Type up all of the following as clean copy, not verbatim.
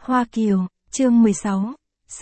Hoa Kiều, chương 16,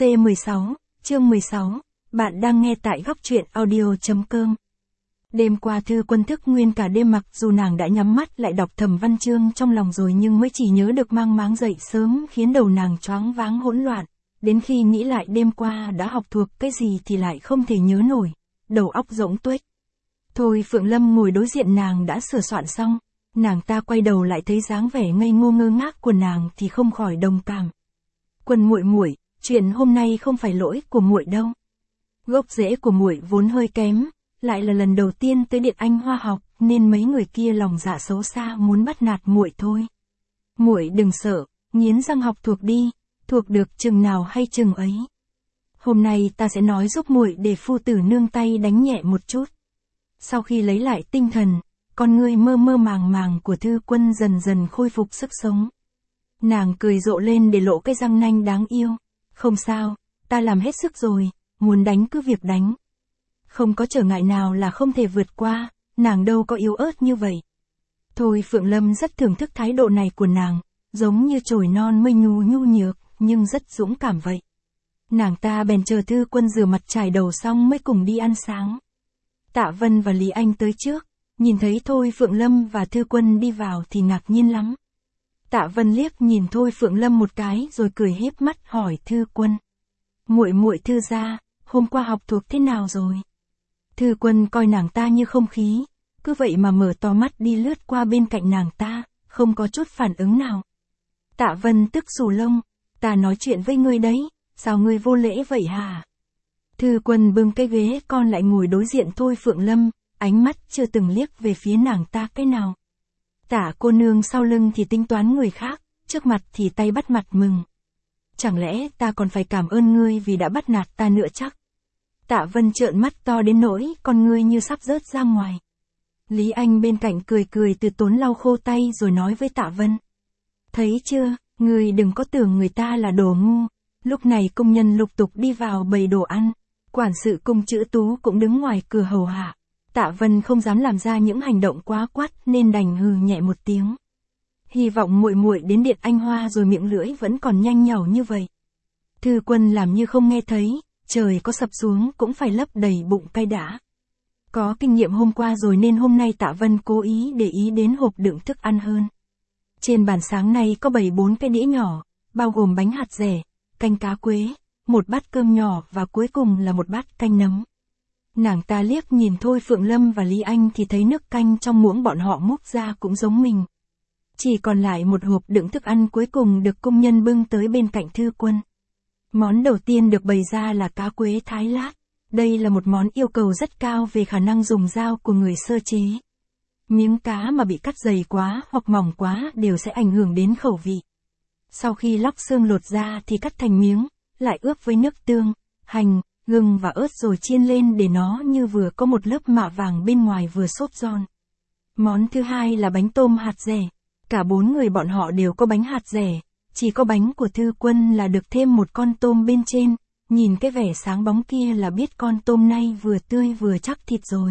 C16, chương 16, bạn đang nghe tại góc truyện audio.com. Đêm qua Thư Quân thức nguyên cả đêm, mặc dù nàng đã nhắm mắt lại đọc thầm văn chương trong lòng rồi nhưng mới chỉ nhớ được mang máng dậy sớm, khiến đầu nàng choáng váng hỗn loạn. Đến khi nghĩ lại đêm qua đã học thuộc cái gì thì lại không thể nhớ nổi, đầu óc rỗng tuếch. Thôi Phượng Lâm ngồi đối diện nàng đã sửa soạn xong, nàng ta quay đầu lại thấy dáng vẻ ngây ngô ngơ ngác của nàng thì không khỏi đồng cảm. Quân muội muội, chuyện hôm nay không phải lỗi của muội đâu. Gốc rễ của muội vốn hơi kém, lại là lần đầu tiên tới Điện Anh Hoa học, nên mấy người kia lòng dạ xấu xa muốn bắt nạt muội thôi. Muội đừng sợ, nghiến răng học thuộc đi, thuộc được chừng nào hay chừng ấy. Hôm nay ta sẽ nói giúp muội để phu tử nương tay đánh nhẹ một chút. Sau khi lấy lại tinh thần, con ngươi mơ mơ màng màng của Thư Quân dần dần khôi phục sức sống. Nàng cười rộ lên để lộ cái răng nanh đáng yêu. Không sao, ta làm hết sức rồi, muốn đánh cứ việc đánh. Không có trở ngại nào là không thể vượt qua, nàng đâu có yếu ớt như vậy. Thôi Phượng Lâm rất thưởng thức thái độ này của nàng, giống như chồi non mây nhu nhược, nhưng rất dũng cảm vậy. Nàng ta bèn chờ Thư Quân rửa mặt chải đầu xong mới cùng đi ăn sáng. Tạ Vân và Lý Anh tới trước, nhìn thấy Thôi Phượng Lâm và Thư Quân đi vào thì ngạc nhiên lắm. Tạ Vân liếc nhìn Thôi Phượng Lâm một cái rồi cười híp mắt hỏi Thư Quân. Muội muội Thư gia, hôm qua học thuộc thế nào rồi? Thư Quân coi nàng ta như không khí, cứ vậy mà mở to mắt đi lướt qua bên cạnh nàng ta, không có chút phản ứng nào. Tạ Vân tức xù lông, ta nói chuyện với ngươi đấy, sao ngươi vô lễ vậy hả? Thư Quân bưng cái ghế con lại ngồi đối diện Thôi Phượng Lâm, ánh mắt chưa từng liếc về phía nàng ta cái nào. Tạ cô nương sau lưng thì tính toán người khác, trước mặt thì tay bắt mặt mừng. Chẳng lẽ ta còn phải cảm ơn ngươi vì đã bắt nạt ta nữa chắc? Tạ Vân trợn mắt to đến nỗi con ngươi như sắp rớt ra ngoài. Lý Anh bên cạnh cười từ tốn lau khô tay rồi nói với Tạ Vân. Thấy chưa, ngươi đừng có tưởng người ta là đồ ngu. Lúc này công nhân lục tục đi vào bày đồ ăn, quản sự Cung Chữ Tú cũng đứng ngoài cửa hầu hạ. Tạ Vân không dám làm ra những hành động quá quát nên đành hừ nhẹ một tiếng. Hy vọng muội muội đến Điện Anh Hoa rồi miệng lưỡi vẫn còn nhanh nhảu như vậy. Thư Quân làm như không nghe thấy, trời có sập xuống cũng phải lấp đầy bụng cay đã. Có kinh nghiệm hôm qua rồi nên hôm nay Tạ Vân cố ý để ý đến hộp đựng thức ăn hơn. Trên bàn sáng nay có 7-4 cái đĩa nhỏ, bao gồm bánh hạt dẻ, canh cá quế, một bát cơm nhỏ và cuối cùng là một bát canh nấm. Nàng ta liếc nhìn Thôi Phượng Lâm và Lý Anh thì thấy nước canh trong muỗng bọn họ múc ra cũng giống mình. Chỉ còn lại một hộp đựng thức ăn cuối cùng được công nhân bưng tới bên cạnh Thư Quân. Món đầu tiên được bày ra là cá quế thái lát. Đây là một món yêu cầu rất cao về khả năng dùng dao của người sơ chế. Miếng cá mà bị cắt dày quá hoặc mỏng quá đều sẽ ảnh hưởng đến khẩu vị. Sau khi lóc xương lột ra thì cắt thành miếng, lại ướp với nước tương, hành, gừng và ớt rồi chiên lên để nó như vừa có một lớp mạ vàng bên ngoài vừa xốp giòn. Món thứ hai là bánh tôm hạt dẻ. Cả 4 người bọn họ đều có bánh hạt dẻ, chỉ có bánh của Thư Quân là được thêm một con tôm bên trên, nhìn cái vẻ sáng bóng kia là biết con tôm nay vừa tươi vừa chắc thịt rồi.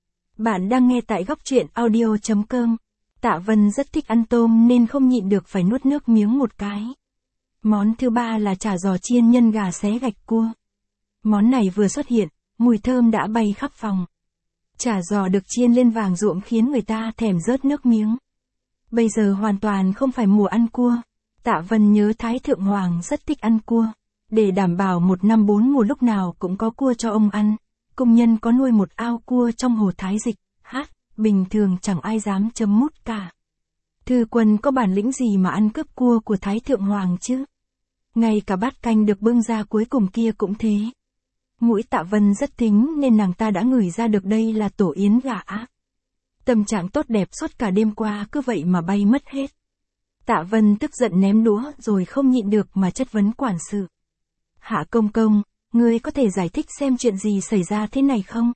Bạn đang nghe tại góc truyện audio.com. Tạ Vân rất thích ăn tôm nên không nhịn được phải nuốt nước miếng một cái. Món thứ ba là chả giò chiên nhân gà xé gạch cua. Món này vừa xuất hiện, mùi thơm đã bay khắp phòng. Chả giò được chiên lên vàng ruộm khiến người ta thèm rớt nước miếng. Bây giờ hoàn toàn không phải mùa ăn cua. Tạ Vân nhớ Thái Thượng Hoàng rất thích ăn cua. Để đảm bảo 1 năm 4 mùa lúc nào cũng có cua cho ông ăn, công nhân có nuôi một ao cua trong hồ Thái Dịch, bình thường chẳng ai dám chấm mút cả. Thư Quân có bản lĩnh gì mà ăn cướp cua của Thái Thượng Hoàng chứ? Ngay cả bát canh được bưng ra cuối cùng kia cũng thế. Mũi Tạ Vân rất thính nên nàng ta đã ngửi ra được đây là tổ yến gà á. Tâm trạng tốt đẹp suốt cả đêm qua cứ vậy mà bay mất hết. Tạ Vân tức giận ném đũa rồi không nhịn được mà chất vấn quản sự. Hạ Công Công, ngươi có thể giải thích xem chuyện gì xảy ra thế này không?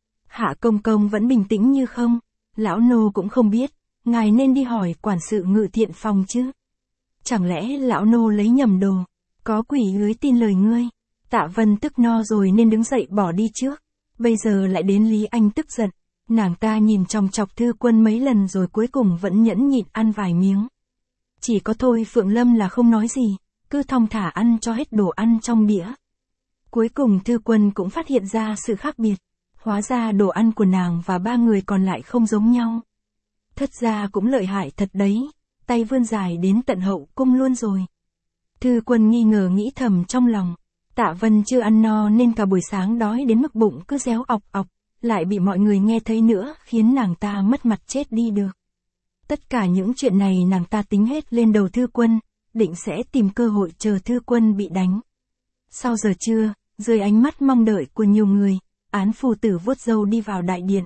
Hạ Công Công vẫn bình tĩnh như không. Lão nô cũng không biết, ngài nên đi hỏi quản sự Ngự Thiện phòng chứ. Chẳng lẽ lão nô lấy nhầm đồ, có quỷ ưới tin lời ngươi? Tạ Vân tức no rồi nên đứng dậy bỏ đi trước. Bây giờ lại đến Lý Anh tức giận. Nàng ta nhìn chòng chọc Thư Quân mấy lần rồi cuối cùng vẫn nhẫn nhịn ăn vài miếng. Chỉ có Thôi Phượng Lâm là không nói gì, cứ thong thả ăn cho hết đồ ăn trong đĩa. Cuối cùng Thư Quân cũng phát hiện ra sự khác biệt. Hóa ra đồ ăn của nàng và 3 người còn lại không giống nhau. Thất gia cũng lợi hại thật đấy, tay vươn dài đến tận hậu cung luôn rồi. Thư Quân nghi ngờ nghĩ thầm trong lòng. Tạ Vân chưa ăn no nên cả buổi sáng đói đến mức bụng cứ réo ọc ọc, lại bị mọi người nghe thấy nữa khiến nàng ta mất mặt chết đi được. Tất cả những chuyện này nàng ta tính hết lên đầu Thư Quân, định sẽ tìm cơ hội chờ Thư Quân bị đánh. Sau giờ trưa, dưới ánh mắt mong đợi của nhiều người, Án phu tử vuốt râu đi vào đại điện.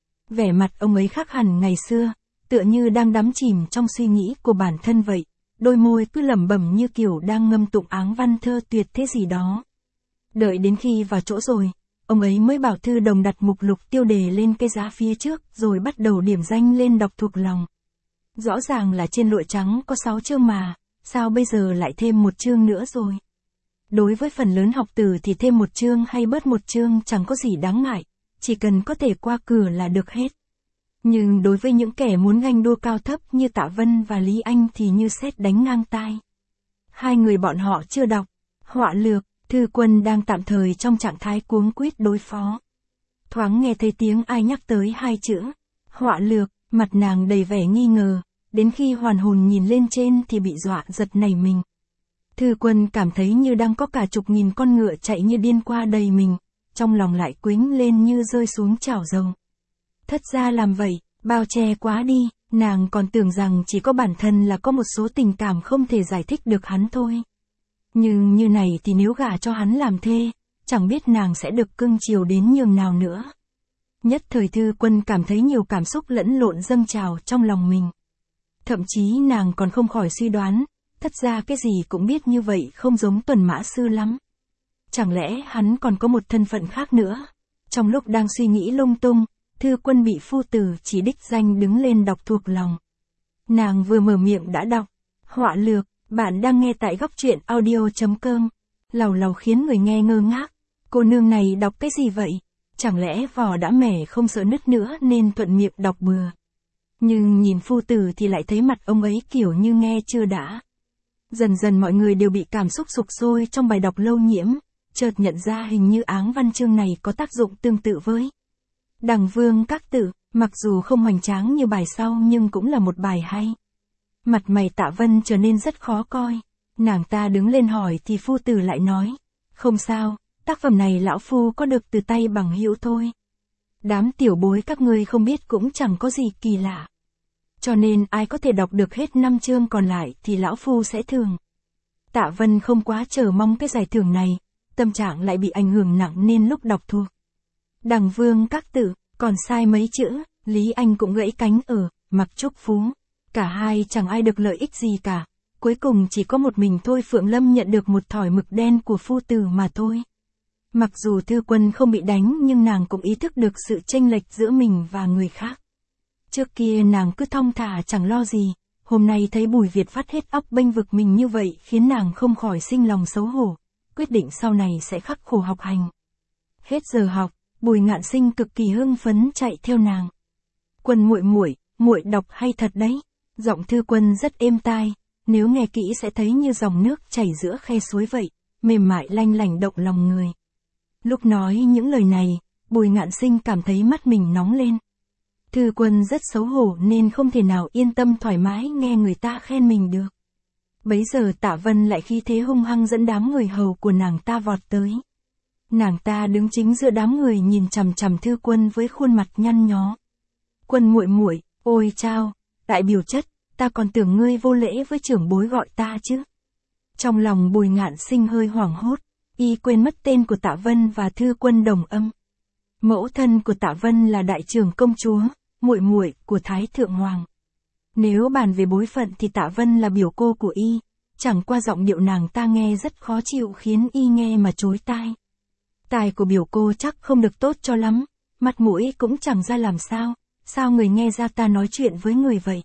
Vẻ mặt ông ấy khác hẳn ngày xưa, tựa như đang đắm chìm trong suy nghĩ của bản thân vậy, đôi môi cứ lẩm bẩm như kiểu đang ngâm tụng áng văn thơ tuyệt thế gì đó. Đợi đến khi vào chỗ rồi, ông ấy mới bảo Thư Đồng đặt mục lục tiêu đề lên cái giá phía trước rồi bắt đầu điểm danh lên đọc thuộc lòng. Rõ ràng là trên lụa trắng có 6 chương mà, sao bây giờ lại thêm 1 chương nữa rồi? Đối với phần lớn học tử thì thêm 1 chương hay bớt 1 chương chẳng có gì đáng ngại, chỉ cần có thể qua cửa là được hết. Nhưng đối với những kẻ muốn ganh đua cao thấp như Tạ Vân và Lý Anh thì như sét đánh ngang tai. Hai người bọn họ chưa đọc. Họa lược, Thư Quân đang tạm thời trong trạng thái cuống quýt đối phó. Thoáng nghe thấy tiếng ai nhắc tới 2 chữ. Họa lược, mặt nàng đầy vẻ nghi ngờ, đến khi hoàn hồn nhìn lên trên thì bị dọa giật nảy mình. Thư Quân cảm thấy như đang có cả chục nghìn con ngựa chạy như điên qua đầy mình, trong lòng lại quĩnh lên như rơi xuống chảo dầu. Thất gia làm vậy, bao che quá đi, nàng còn tưởng rằng chỉ có bản thân là có một số tình cảm không thể giải thích được hắn thôi. Nhưng như này thì nếu gả cho hắn làm thê, chẳng biết nàng sẽ được cưng chiều đến nhường nào nữa. Nhất thời Thư Quân cảm thấy nhiều cảm xúc lẫn lộn dâng trào trong lòng mình. Thậm chí nàng còn không khỏi suy đoán, thất gia cái gì cũng biết như vậy không giống Tuần Mã Sư lắm. Chẳng lẽ hắn còn có một thân phận khác nữa? Trong lúc đang suy nghĩ lung tung, Thư Quân bị phu tử chỉ đích danh đứng lên đọc thuộc lòng. Nàng vừa mở miệng đã đọc. Họa lược, bạn đang nghe tại góc truyện audio.com. Lầu lầu khiến người nghe ngơ ngác. Cô nương này đọc cái gì vậy? Chẳng lẽ vỏ đã mẻ không sợ nứt nữa nên thuận miệng đọc bừa. Nhưng nhìn phu tử thì lại thấy mặt ông ấy kiểu như nghe chưa đã. Dần dần mọi người đều bị cảm xúc sục sôi trong bài đọc lâu nhiễm, chợt nhận ra hình như áng văn chương này có tác dụng tương tự với Đằng Vương Các Tử, mặc dù không hoành tráng như bài sau nhưng cũng là một bài hay. Mặt mày Tạ Vân trở nên rất khó coi, nàng ta đứng lên hỏi thì phu tử lại nói, không sao, tác phẩm này lão phu có được từ tay bằng hữu thôi. Đám tiểu bối các ngươi không biết cũng chẳng có gì kỳ lạ. Cho nên ai có thể đọc được hết 5 chương còn lại thì lão phu sẽ thưởng. Tạ Vân không quá chờ mong cái giải thưởng này, tâm trạng lại bị ảnh hưởng nặng nên lúc đọc thuộc Đằng Vương Các Tử, còn sai mấy chữ, Lý Anh cũng gãy cánh ở, Mặc Trúc Phú. Cả hai chẳng ai được lợi ích gì cả, cuối cùng chỉ có một mình Thôi Phượng Lâm nhận được một thỏi mực đen của phu tử mà thôi. Mặc dù Thư Quân không bị đánh nhưng nàng cũng ý thức được sự chênh lệch giữa mình và người khác. Trước kia nàng cứ thong thả chẳng lo gì, hôm nay thấy Bùi Việt phát hết óc bênh vực mình như vậy khiến nàng không khỏi sinh lòng xấu hổ, quyết định sau này sẽ khắc khổ học hành. Hết giờ học, Bùi Ngạn Sinh cực kỳ hưng phấn chạy theo nàng. Quân muội đọc hay thật đấy. Giọng Thư Quân rất êm tai, nếu nghe kỹ sẽ thấy như dòng nước chảy giữa khe suối vậy, mềm mại lanh lảnh động lòng người. Lúc nói những lời này, Bùi Ngạn Sinh cảm thấy mắt mình nóng lên. Thư Quân rất xấu hổ nên không thể nào yên tâm thoải mái nghe người ta khen mình được. Bấy giờ Tạ Vân lại khí thế hung hăng dẫn đám người hầu của nàng ta vọt tới. Nàng ta đứng chính giữa đám người nhìn chằm chằm Thư Quân với khuôn mặt nhăn nhó. Quân muội, ôi chao, đại biểu chất, ta còn tưởng ngươi vô lễ với trưởng bối gọi ta chứ. Trong lòng Bùi Ngạn Sinh hơi hoảng hốt, y quên mất tên của Tạ Vân và Thư Quân đồng âm. Mẫu thân của Tạ Vân là đại trưởng công chúa, muội của Thái Thượng Hoàng. Nếu bàn về bối phận thì Tạ Vân là biểu cô của y, chẳng qua giọng điệu nàng ta nghe rất khó chịu khiến y nghe mà chối tai. Tài của biểu cô chắc không được tốt cho lắm, mặt mũi cũng chẳng ra làm sao người nghe ra ta nói chuyện với người vậy.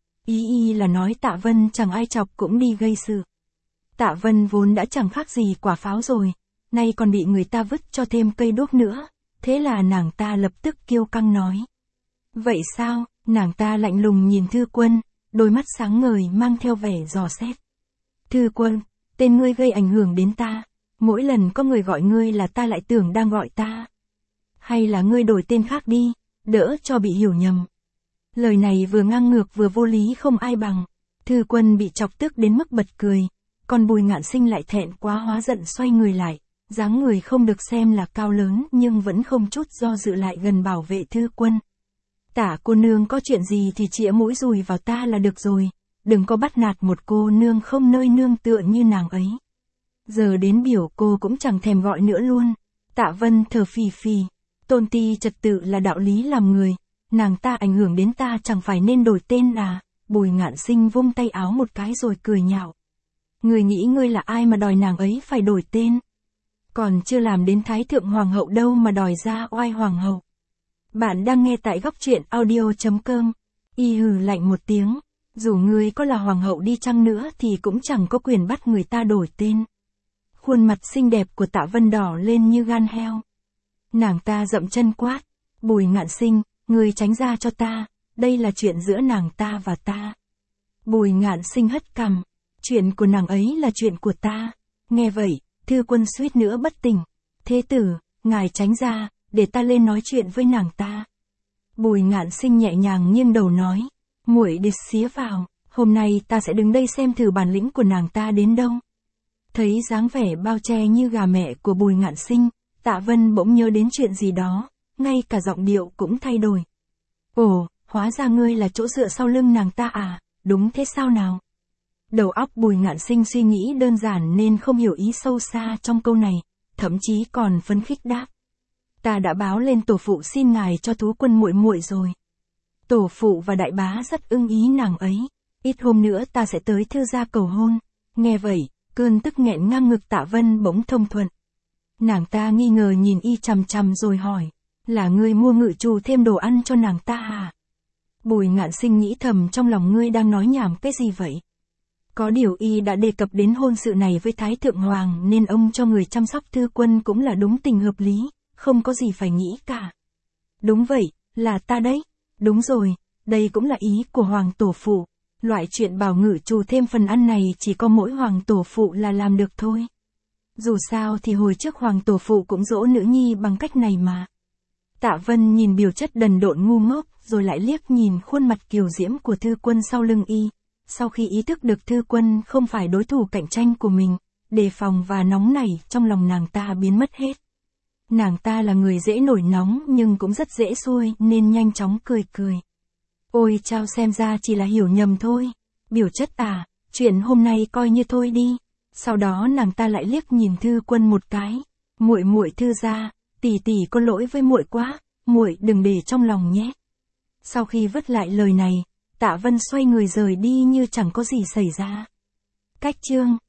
Y là nói Tạ Vân chẳng ai chọc cũng đi gây sự. Tạ Vân vốn đã chẳng khác gì quả pháo rồi, nay còn bị người ta vứt cho thêm cây đuốc nữa, thế là nàng ta lập tức kiêu căng nói. Vậy sao? Nàng ta lạnh lùng nhìn Thư Quân, đôi mắt sáng ngời mang theo vẻ dò xét. Thư Quân, tên ngươi gây ảnh hưởng đến ta. Mỗi lần có người gọi ngươi là ta lại tưởng đang gọi ta. Hay là ngươi đổi tên khác đi, đỡ cho bị hiểu nhầm. Lời này vừa ngang ngược vừa vô lý không ai bằng. Thư Quân bị chọc tức đến mức bật cười. Còn Bùi Ngạn Sinh lại thẹn quá hóa giận xoay người lại. Dáng người không được xem là cao lớn nhưng vẫn không chút do dự lại gần bảo vệ Thư Quân. Tả cô nương có chuyện gì thì chĩa mũi dùi vào ta là được rồi. Đừng có bắt nạt một cô nương không nơi nương tựa như nàng ấy. Giờ đến biểu cô cũng chẳng thèm gọi nữa luôn. Tạ Vân thở phì phì. Tôn ti trật tự là đạo lý làm người. Nàng ta ảnh hưởng đến ta chẳng phải nên đổi tên à. Bùi Ngạn Sinh vung tay áo một cái rồi cười nhạo. Người nghĩ ngươi là ai mà đòi nàng ấy phải đổi tên. Còn chưa làm đến Thái Thượng Hoàng hậu đâu mà đòi ra oai Hoàng hậu. Bạn đang nghe tại góc truyện audio.com. Y hừ lạnh một tiếng. Dù ngươi có là Hoàng hậu đi chăng nữa thì cũng chẳng có quyền bắt người ta đổi tên. Khuôn mặt xinh đẹp của Tạ Vân đỏ lên như gan heo. Nàng ta dậm chân quát. Bùi Ngạn Sinh, ngươi tránh ra cho ta. Đây là chuyện giữa nàng ta và ta. Bùi Ngạn Sinh hất cằm. Chuyện của nàng ấy là chuyện của ta. Nghe vậy, Thư Quân suýt nữa bất tỉnh. Thế tử, ngài tránh ra, để ta lên nói chuyện với nàng ta. Bùi Ngạn Sinh nhẹ nhàng nghiêng đầu nói. Muội đi xía vào, hôm nay ta sẽ đứng đây xem thử bản lĩnh của nàng ta đến đâu. Thấy dáng vẻ bao che như gà mẹ của Bùi Ngạn Sinh, Tạ Vân bỗng nhớ đến chuyện gì đó, ngay cả giọng điệu cũng thay đổi. Ồ, hóa ra ngươi là chỗ dựa sau lưng nàng ta à, đúng thế sao nào? Đầu óc Bùi Ngạn Sinh suy nghĩ đơn giản nên không hiểu ý sâu xa trong câu này, thậm chí còn phấn khích đáp. Ta đã báo lên tổ phụ xin ngài cho Tú Quân muội muội rồi. Tổ phụ và đại bá rất ưng ý nàng ấy, ít hôm nữa ta sẽ tới Thư gia cầu hôn. Nghe vậy, cơn tức nghẹn ngang ngực Tạ Vân bỗng thông thuận. Nàng ta nghi ngờ nhìn y chằm chằm rồi hỏi, là ngươi mua ngự trù thêm đồ ăn cho nàng ta à? Bùi Ngạn Sinh nghĩ thầm trong lòng ngươi đang nói nhảm cái gì vậy? Có điều y đã đề cập đến hôn sự này với Thái Thượng Hoàng nên ông cho người chăm sóc Thư Quân cũng là đúng tình hợp lý, không có gì phải nghĩ cả. Đúng vậy, là ta đấy. Đúng rồi, đây cũng là ý của Hoàng Tổ Phụ. Loại chuyện bảo ngự trù thêm phần ăn này chỉ có mỗi Hoàng Tổ Phụ là làm được thôi. Dù sao thì hồi trước Hoàng Tổ Phụ cũng dỗ nữ nhi bằng cách này mà. Tạ Vân nhìn biểu chất đần độn ngu ngốc rồi lại liếc nhìn khuôn mặt kiều diễm của Thư Quân sau lưng y. Sau khi ý thức được Thư Quân không phải đối thủ cạnh tranh của mình, đề phòng và nóng nảy trong lòng nàng ta biến mất hết. Nàng ta là người dễ nổi nóng nhưng cũng rất dễ xuôi nên nhanh chóng cười cười. Ôi chao, xem ra chỉ là hiểu nhầm thôi. Biểu chất à, chuyện hôm nay coi như thôi đi. Sau đó nàng ta lại liếc nhìn Thư Quân một cái. Muội muội Thư gia, tỷ tỷ có lỗi với muội quá, muội đừng để trong lòng nhé. Sau khi vứt lại lời này, Tạ Vân xoay người rời đi như chẳng có gì xảy ra. Cách chương